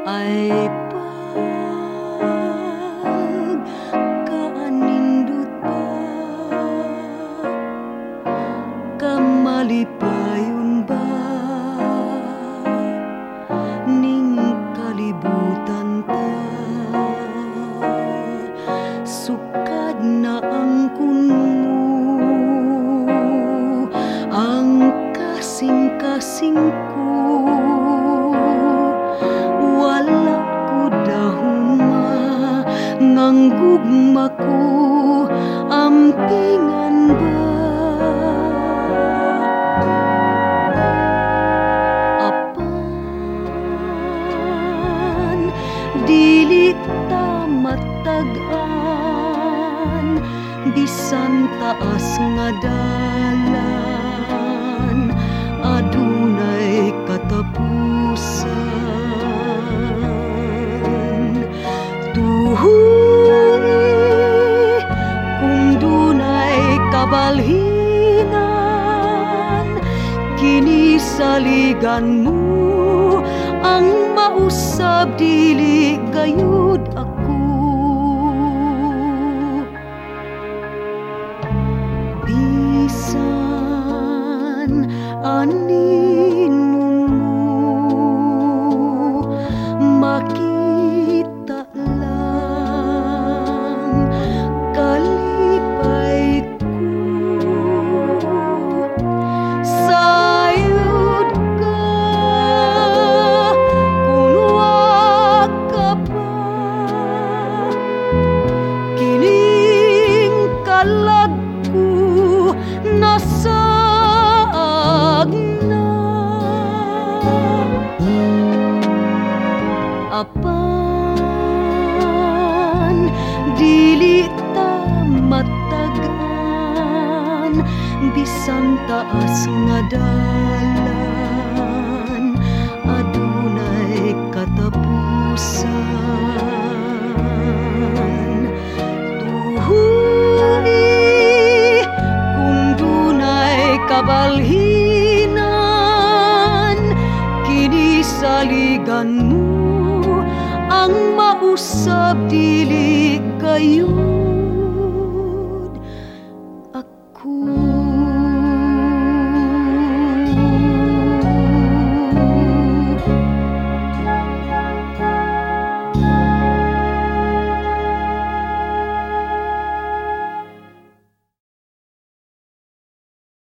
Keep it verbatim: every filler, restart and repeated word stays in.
ay pagkaanindot pa kamalipayon ba ning kalibutan ta sukad na ang kunmo ang kasing-kasing ko wala ko dahuma ngang gugma ko ampingan ba apan dili ta matagan bisan taas nga dalan adunay katapusan tuhuri kung dunay kabalhingan kini saligan mo ang mausab dili gayud ako bisan aninong mo makita lang kalipay ko sayod ka kung wag ka pa kining kalag ko nasaag na apan dili ta matagan bisan taas nga dalan adunay katapusan tuhuri kung dunay kabalhinan kini saligan mo ang mausab dili kayo